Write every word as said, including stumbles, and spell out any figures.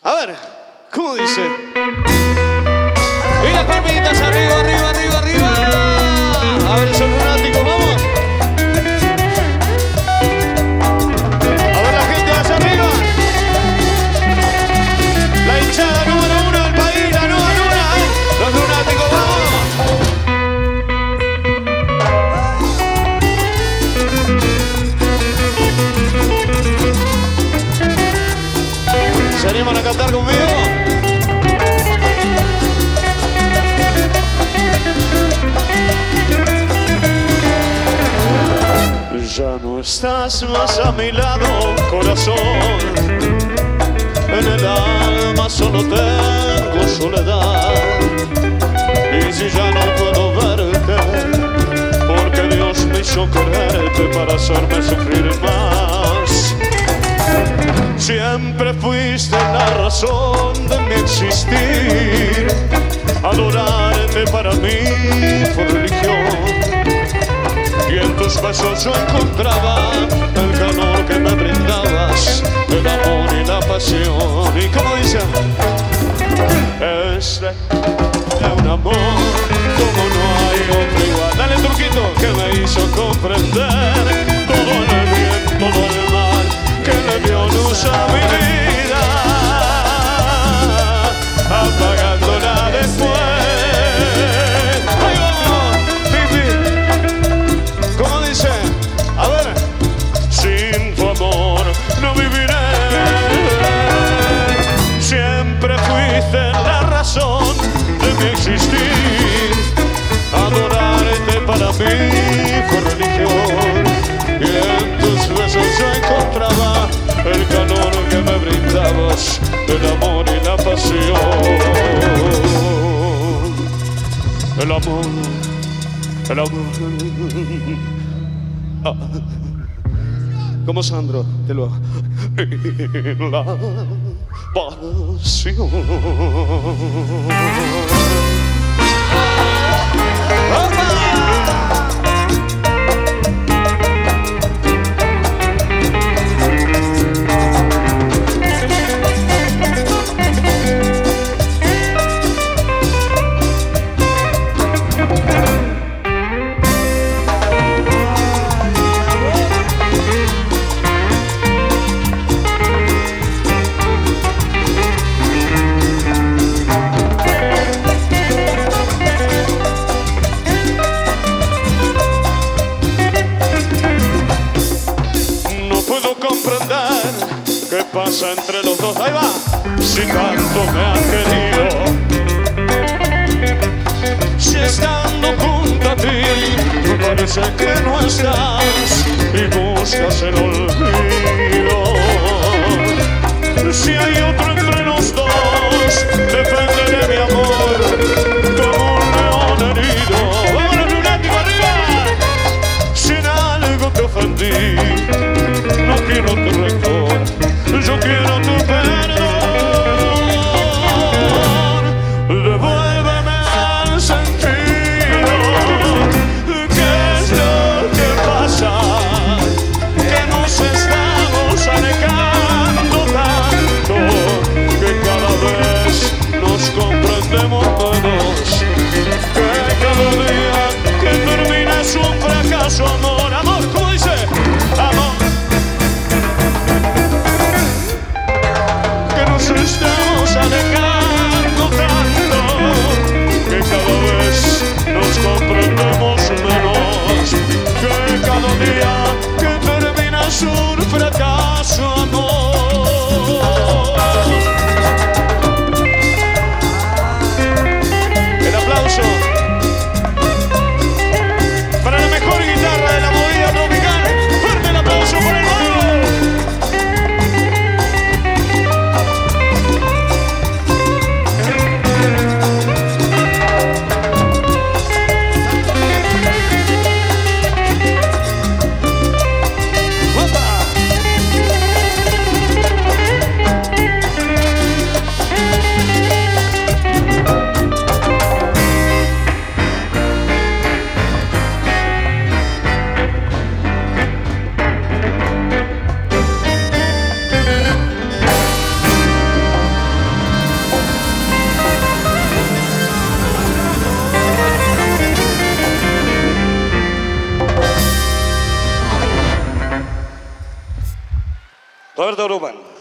A ver, ¿cómo dice? Y las palmitas arriba, arriba, arriba, arriba. A ver esos lunáticos, vamos. A ver la gente hacia arriba. La hinchada número uno del país, la nueva luna, ¿eh? Los lunáticos, vamos. ¿Se animan a cantar conmigo? Ya no estás más a mi lado, corazón. En el alma solo tengo soledad. Y si ya no puedo verte, porque Dios me hizo quererte para hacerme sufrir más. Siempre fuiste la razón de mi existir. Adorarte para mí fue religión. Y en tus besos yo encontraba el calor que me brindabas, el amor y la pasión. ¿Y cómo dice? Es de un amor como no hay otro igual. Dale, truquito, que me hizo comprender todo el bien, todo el mal, que le dio luz a mi vida, apagándola después. Ahí vamos, Fifi. ¿Cómo dice? A ver. Sin tu amor no viviré. Siempre fuiste la razón de mi existir. Adorarte para mí fue religión. Y en tus besos yo encontraba el calor que me brindabas, el amor y la pasión. El amor, el amor. Ah. Como Sandro, te lo hago. Y la pasión. ¿Qué pasa entre los dos? Ahí va. Si tanto me has querido, si estando junto a ti, tú parece que no estás y buscas el olvido. Si hay otro entre los dos, depende de mi amor, como un león herido. ¡Vámonos, lunático, arriba! Si en algo te ofendí, no quiero tu rencor, yo quiero tu perdón. Devuélveme al sentido. ¿Qué es lo que pasa? Que nos estamos alejando tanto, que cada vez nos comprendemos menos, que cada día que termina es un fracaso. Amor, amor, ¿cómo dice? Roberto Gruman.